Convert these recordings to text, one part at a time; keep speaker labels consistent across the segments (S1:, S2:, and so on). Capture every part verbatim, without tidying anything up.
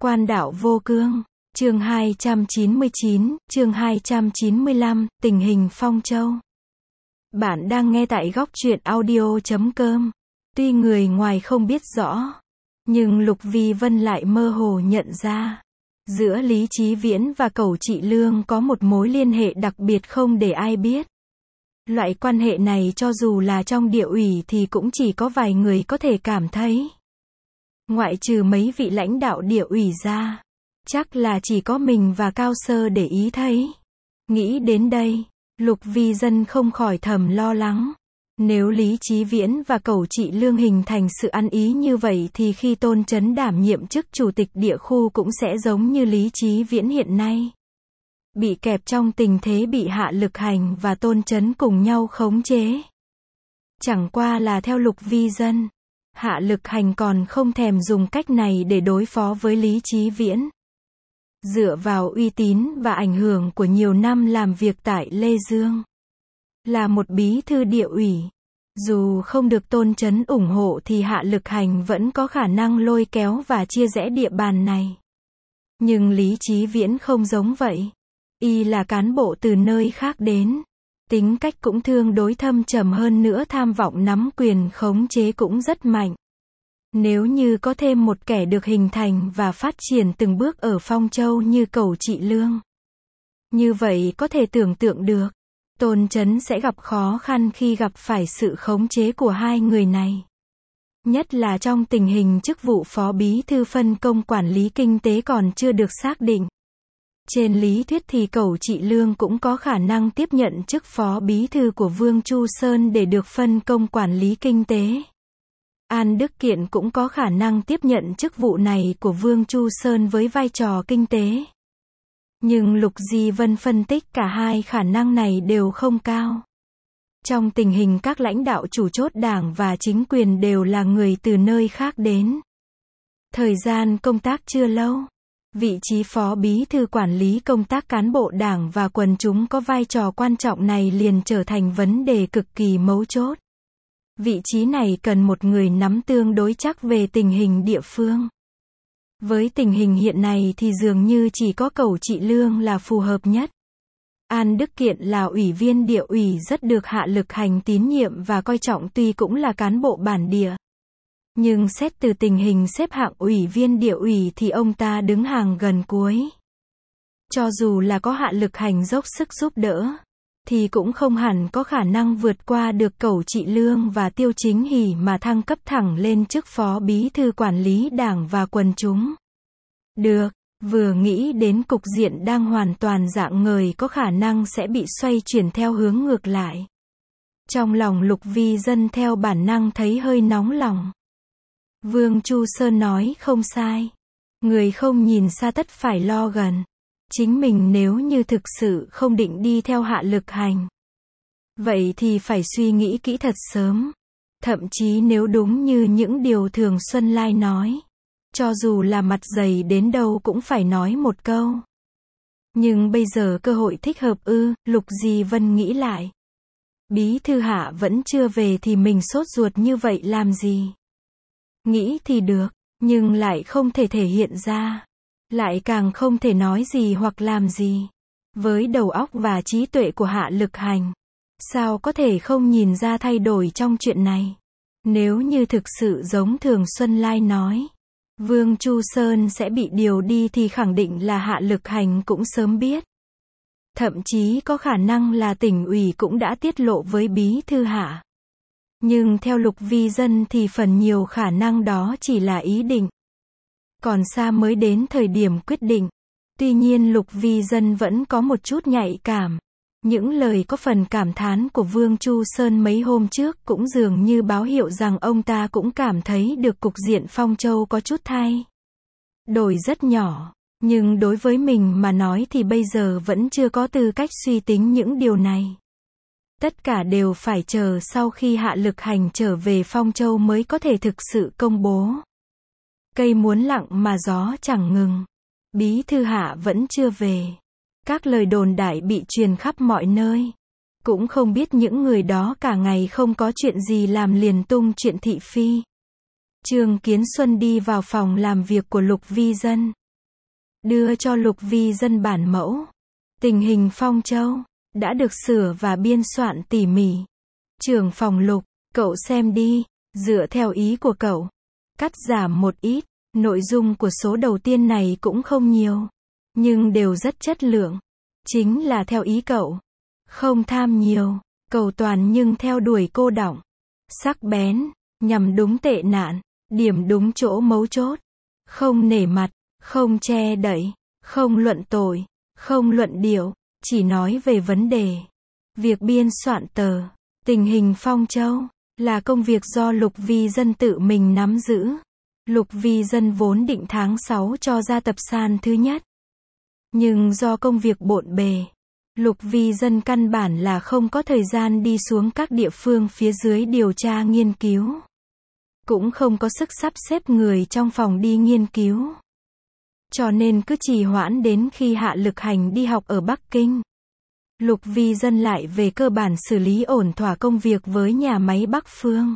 S1: Quan đạo vô cương, chương hai trăm chín mươi chín, chương hai trăm chín mươi lăm, tình hình Phong Châu. Bạn đang nghe tại góc truyện audio chấm com. Tuy người ngoài không biết rõ, nhưng Lục Vi Vân lại mơ hồ nhận ra, giữa Lý Chí Viễn và Cẩu Trị Lương có một mối liên hệ đặc biệt không để ai biết. Loại quan hệ này cho dù là trong địa ủy thì cũng chỉ có vài người có thể cảm thấy. Ngoại trừ mấy vị lãnh đạo địa ủy ra, chắc là chỉ có mình và Cao Sơ để ý thấy. Nghĩ đến đây, Lục Vi Dân không khỏi thầm lo lắng. Nếu Lý Chí Viễn và Cẩu Trị Lương hình thành sự ăn ý như vậy thì khi Tôn Chấn đảm nhiệm chức chủ tịch địa khu cũng sẽ giống như Lý Chí Viễn hiện nay. Bị kẹp trong tình thế bị Hạ Lực Hành và Tôn Chấn cùng nhau khống chế. Chẳng qua là theo Lục Vi Dân, Hạ Lực Hành còn không thèm dùng cách này để đối phó với Lý Chí Viễn. Dựa vào uy tín và ảnh hưởng của nhiều năm làm việc tại Lê Dương, là một bí thư địa ủy, dù không được Tôn Chấn ủng hộ thì Hạ Lực Hành vẫn có khả năng lôi kéo và chia rẽ địa bàn này. Nhưng Lý Chí Viễn không giống vậy. Y là cán bộ từ nơi khác đến. Tính cách cũng tương đối thâm trầm, hơn nữa tham vọng nắm quyền khống chế cũng rất mạnh. Nếu như có thêm một kẻ được hình thành và phát triển từng bước ở Phong Châu như Cẩu Trị Lương, như vậy có thể tưởng tượng được, Tôn Chấn sẽ gặp khó khăn khi gặp phải sự khống chế của hai người này. Nhất là trong tình hình chức vụ phó bí thư phân công quản lý kinh tế còn chưa được xác định. Trên lý thuyết thì Cẩu Trị Lương cũng có khả năng tiếp nhận chức phó bí thư của Vương Chu Sơn để được phân công quản lý kinh tế. An Đức Kiện cũng có khả năng tiếp nhận chức vụ này của Vương Chu Sơn với vai trò kinh tế. Nhưng Lục Di Vân phân tích cả hai khả năng này đều không cao. Trong tình hình các lãnh đạo chủ chốt đảng và chính quyền đều là người từ nơi khác đến. Thời gian công tác chưa lâu. Vị trí phó bí thư quản lý công tác cán bộ đảng và quần chúng có vai trò quan trọng này liền trở thành vấn đề cực kỳ mấu chốt. Vị trí này cần một người nắm tương đối chắc về tình hình địa phương. Với tình hình hiện nay thì dường như chỉ có Cẩu Trị Lương là phù hợp nhất. An Đức Kiện là ủy viên địa ủy rất được Hạ Lực Hành tín nhiệm và coi trọng, tuy cũng là cán bộ bản địa. Nhưng xét từ tình hình xếp hạng ủy viên địa ủy thì ông ta đứng hàng gần cuối. Cho dù là có Hạ Lực Hành dốc sức giúp đỡ, thì cũng không hẳn có khả năng vượt qua được Cẩu Trị Lương và Tiêu Chính Hỷ mà thăng cấp thẳng lên chức phó bí thư quản lý đảng và quần chúng. Được, vừa nghĩ đến cục diện đang hoàn toàn rạng ngời có khả năng sẽ bị xoay chuyển theo hướng ngược lại. Trong lòng Lục Vi Dân theo bản năng thấy hơi nóng lòng. Vương Chu Sơn nói không sai. Người không nhìn xa tất phải lo gần. Chính mình nếu như thực sự không định đi theo Hạ Lực Hành, vậy thì phải suy nghĩ kỹ thật sớm. Thậm chí nếu đúng như những điều Thường Xuân Lai nói, cho dù là mặt dày đến đâu cũng phải nói một câu. Nhưng bây giờ cơ hội thích hợp ư? Lục Di Vân nghĩ lại. Bí thư Hạ vẫn chưa về thì mình sốt ruột như vậy làm gì? Nghĩ thì được, nhưng lại không thể thể hiện ra. Lại càng không thể nói gì hoặc làm gì. Với đầu óc và trí tuệ của Hạ Lực Hành, sao có thể không nhìn ra thay đổi trong chuyện này? Nếu như thực sự giống Thường Xuân Lai nói, Vương Chu Sơn sẽ bị điều đi thì khẳng định là Hạ Lực Hành cũng sớm biết. Thậm chí có khả năng là tỉnh ủy cũng đã tiết lộ với bí thư Hạ. Nhưng theo Lục Vi Dân thì phần nhiều khả năng đó chỉ là ý định. Còn xa mới đến thời điểm quyết định. Tuy nhiên Lục Vi Dân vẫn có một chút nhạy cảm. Những lời có phần cảm thán của Vương Chu Sơn mấy hôm trước cũng dường như báo hiệu rằng ông ta cũng cảm thấy được cục diện Phong Châu có chút thay đổi rất nhỏ. Nhưng đối với mình mà nói thì bây giờ vẫn chưa có tư cách suy tính những điều này. Tất cả đều phải chờ sau khi Hạ Lực Hành trở về Phong Châu mới có thể thực sự công bố. Cây muốn lặng mà gió chẳng ngừng. Bí thư Hạ vẫn chưa về. Các lời đồn đại bị truyền khắp mọi nơi. Cũng không biết những người đó cả ngày không có chuyện gì làm liền tung chuyện thị phi. Trương Kiến Xuân đi vào phòng làm việc của Lục Vi Dân. đưa cho Lục Vi Dân bản mẫu. Tình hình Phong Châu đã được sửa và biên soạn tỉ mỉ. Trưởng phòng Lục, cậu xem đi, dựa theo ý của cậu, cắt giảm một ít. Nội dung của số đầu tiên này cũng không nhiều, nhưng đều rất chất lượng. Chính là theo ý cậu. Không tham nhiều, cầu toàn nhưng theo đuổi cô đọng. Sắc bén, nhằm đúng tệ nạn, điểm đúng chỗ mấu chốt. Không nể mặt, không che đậy, không luận tội, không luận điệu, chỉ nói về vấn đề. Việc biên soạn tờ Tình hình Phong Châu là công việc do Lục Vi Dân tự mình nắm giữ. Lục Vi Dân vốn định tháng sáu cho ra tập san thứ nhất. Nhưng do công việc bộn bề, Lục Vi Dân căn bản là không có thời gian đi xuống các địa phương phía dưới điều tra nghiên cứu. Cũng không có sức sắp xếp người trong phòng đi nghiên cứu. Cho nên cứ trì hoãn đến khi Hạ Lực Hành đi học ở Bắc Kinh. Lục Vi Dân lại về cơ bản xử lý ổn thỏa công việc với nhà máy Bắc Phương.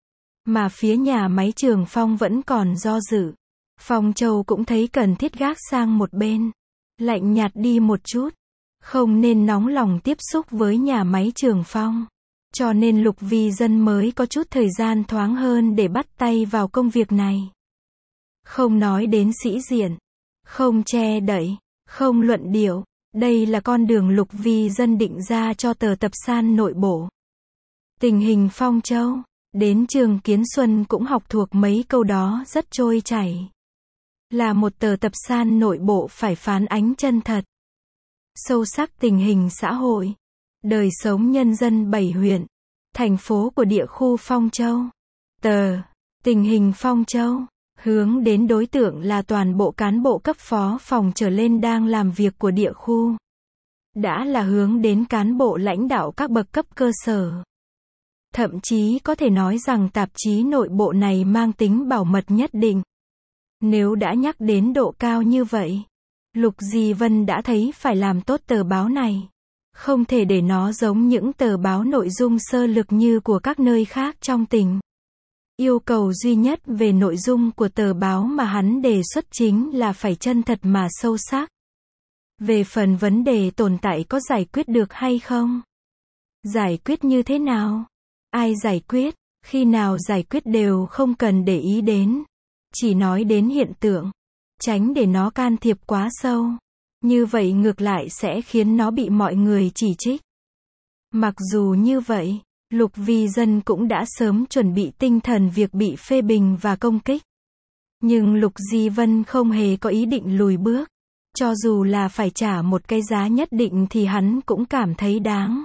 S1: Mà phía nhà máy Trường Phong vẫn còn do dự. Phong Châu cũng thấy cần thiết gác sang một bên. Lạnh nhạt đi một chút. Không nên nóng lòng tiếp xúc với nhà máy Trường Phong. Cho nên Lục Vi Dân mới có chút thời gian thoáng hơn để bắt tay vào công việc này. Không nói đến sĩ diện, không che đậy, không luận điệu. Đây là con đường Lục Vi Dân định ra cho tờ tập san nội bộ. Tình hình Phong Châu. Đến Trường Kiến Xuân cũng học thuộc mấy câu đó rất trôi chảy. Là một tờ tập san nội bộ phải phán ánh chân thật, sâu sắc tình hình xã hội, đời sống nhân dân bảy huyện, thành phố của địa khu Phong Châu. Tờ Tình hình Phong Châu hướng đến đối tượng là toàn bộ cán bộ cấp phó phòng trở lên đang làm việc của địa khu. Đã là hướng đến cán bộ lãnh đạo các bậc cấp cơ sở. Thậm chí có thể nói rằng tạp chí nội bộ này mang tính bảo mật nhất định. Nếu đã nhắc đến độ cao như vậy, Lục Di Vân đã thấy phải làm tốt tờ báo này. Không thể để nó giống những tờ báo nội dung sơ lược như của các nơi khác trong tỉnh. Yêu cầu duy nhất về nội dung của tờ báo mà hắn đề xuất chính là phải chân thật mà sâu sắc. Về phần vấn đề tồn tại có giải quyết được hay không? Giải quyết như thế nào? Ai giải quyết? Khi nào giải quyết đều không cần để ý đến. Chỉ nói đến hiện tượng. Tránh để nó can thiệp quá sâu. Như vậy ngược lại sẽ khiến nó bị mọi người chỉ trích. Mặc dù như vậy, Lục Vi Dân cũng đã sớm chuẩn bị tinh thần việc bị phê bình và công kích. Nhưng Lục Di Vân không hề có ý định lùi bước. Cho dù là phải trả một cái giá nhất định thì hắn cũng cảm thấy đáng.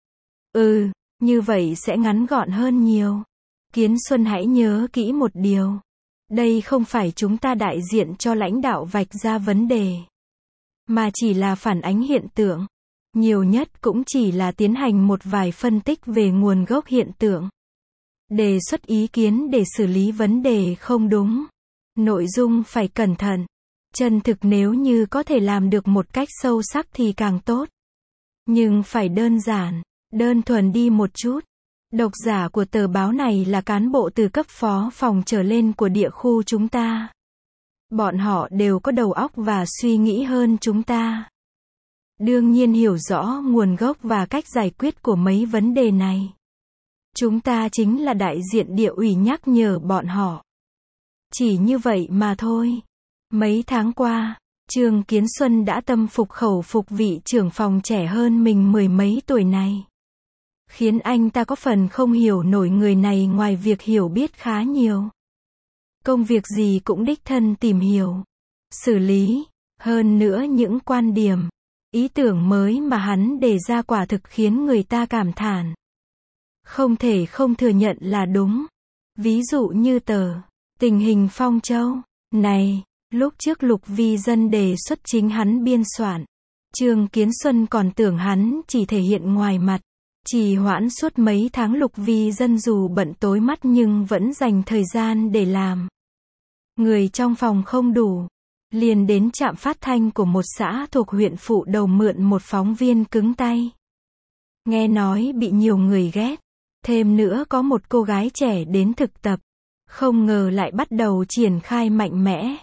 S1: Ừ, như vậy sẽ ngắn gọn hơn nhiều. Kiến Xuân hãy nhớ kỹ một điều. Đây không phải chúng ta đại diện cho lãnh đạo vạch ra vấn đề, mà chỉ là phản ánh hiện tượng. Nhiều nhất cũng chỉ là tiến hành một vài phân tích về nguồn gốc hiện tượng. Đề xuất ý kiến để xử lý vấn đề không đúng. Nội dung phải cẩn thận, chân thực, nếu như có thể làm được một cách sâu sắc thì càng tốt. Nhưng phải đơn giản, đơn thuần đi một chút. Độc giả của tờ báo này là cán bộ từ cấp phó phòng trở lên của địa khu chúng ta. Bọn họ đều có đầu óc và suy nghĩ hơn chúng ta. Đương nhiên hiểu rõ nguồn gốc và cách giải quyết của mấy vấn đề này. Chúng ta chính là đại diện địa ủy nhắc nhở bọn họ. Chỉ như vậy mà thôi. Mấy tháng qua, Trương Kiến Xuân đã tâm phục khẩu phục vị trưởng phòng trẻ hơn mình mười mấy tuổi này. Khiến anh ta có phần không hiểu nổi người này ngoài việc hiểu biết khá nhiều. Công việc gì cũng đích thân tìm hiểu, xử lý. Hơn nữa những quan điểm, ý tưởng mới mà hắn đề ra quả thực khiến người ta cảm thán. Không thể không thừa nhận là đúng. Ví dụ như tờ Tình hình Phong Châu này, lúc trước Lục Vi Dân đề xuất chính hắn biên soạn. Trương Kiến Xuân còn tưởng hắn chỉ thể hiện ngoài mặt. Trì hoãn suốt mấy tháng, Lục Vi Dân dù bận tối mắt nhưng vẫn dành thời gian để làm. Người trong phòng không đủ, liền đến trạm phát thanh của một xã thuộc huyện Phụ Đầu mượn một phóng viên cứng tay. Nghe nói bị nhiều người ghét. Thêm nữa có một cô gái trẻ đến thực tập. Không ngờ lại bắt đầu triển khai mạnh mẽ.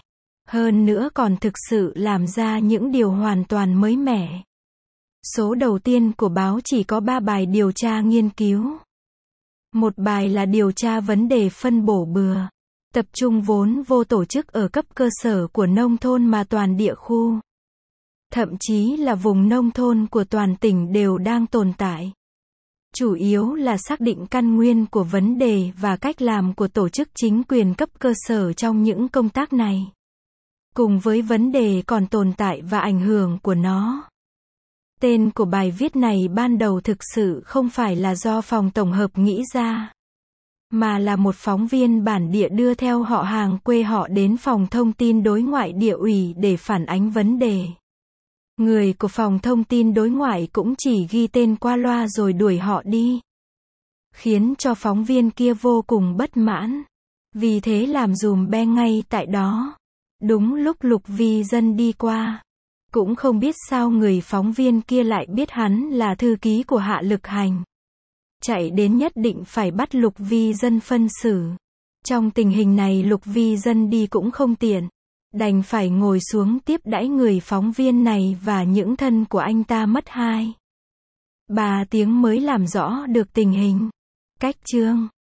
S1: Hơn nữa còn thực sự làm ra những điều hoàn toàn mới mẻ. Số đầu tiên của báo chỉ có ba bài điều tra nghiên cứu. Một bài là điều tra vấn đề phân bổ bừa, tập trung vốn vô tổ chức ở cấp cơ sở của nông thôn mà toàn địa khu, thậm chí là vùng nông thôn của toàn tỉnh đều đang tồn tại. Chủ yếu là xác định căn nguyên của vấn đề và cách làm của tổ chức chính quyền cấp cơ sở trong những công tác này, cùng với vấn đề còn tồn tại và ảnh hưởng của nó. Tên của bài viết này ban đầu thực sự không phải là do phòng tổng hợp nghĩ ra, mà là một phóng viên bản địa đưa theo họ hàng quê họ đến phòng thông tin đối ngoại địa ủy để phản ánh vấn đề. Người của phòng thông tin đối ngoại cũng chỉ ghi tên qua loa rồi đuổi họ đi, khiến cho phóng viên kia vô cùng bất mãn. Vì thế làm dùm be ngay tại đó. Đúng lúc Lục Vi Dân đi qua, cũng không biết sao người phóng viên kia lại biết hắn là thư ký của Hạ Lực Hành. Chạy đến nhất định phải bắt Lục Vi Dân phân xử. Trong tình hình này Lục Vi Dân đi cũng không tiện, đành phải ngồi xuống tiếp đãi người phóng viên này và những thân của anh ta mất hai ba tiếng mới làm rõ được tình hình. Cách chương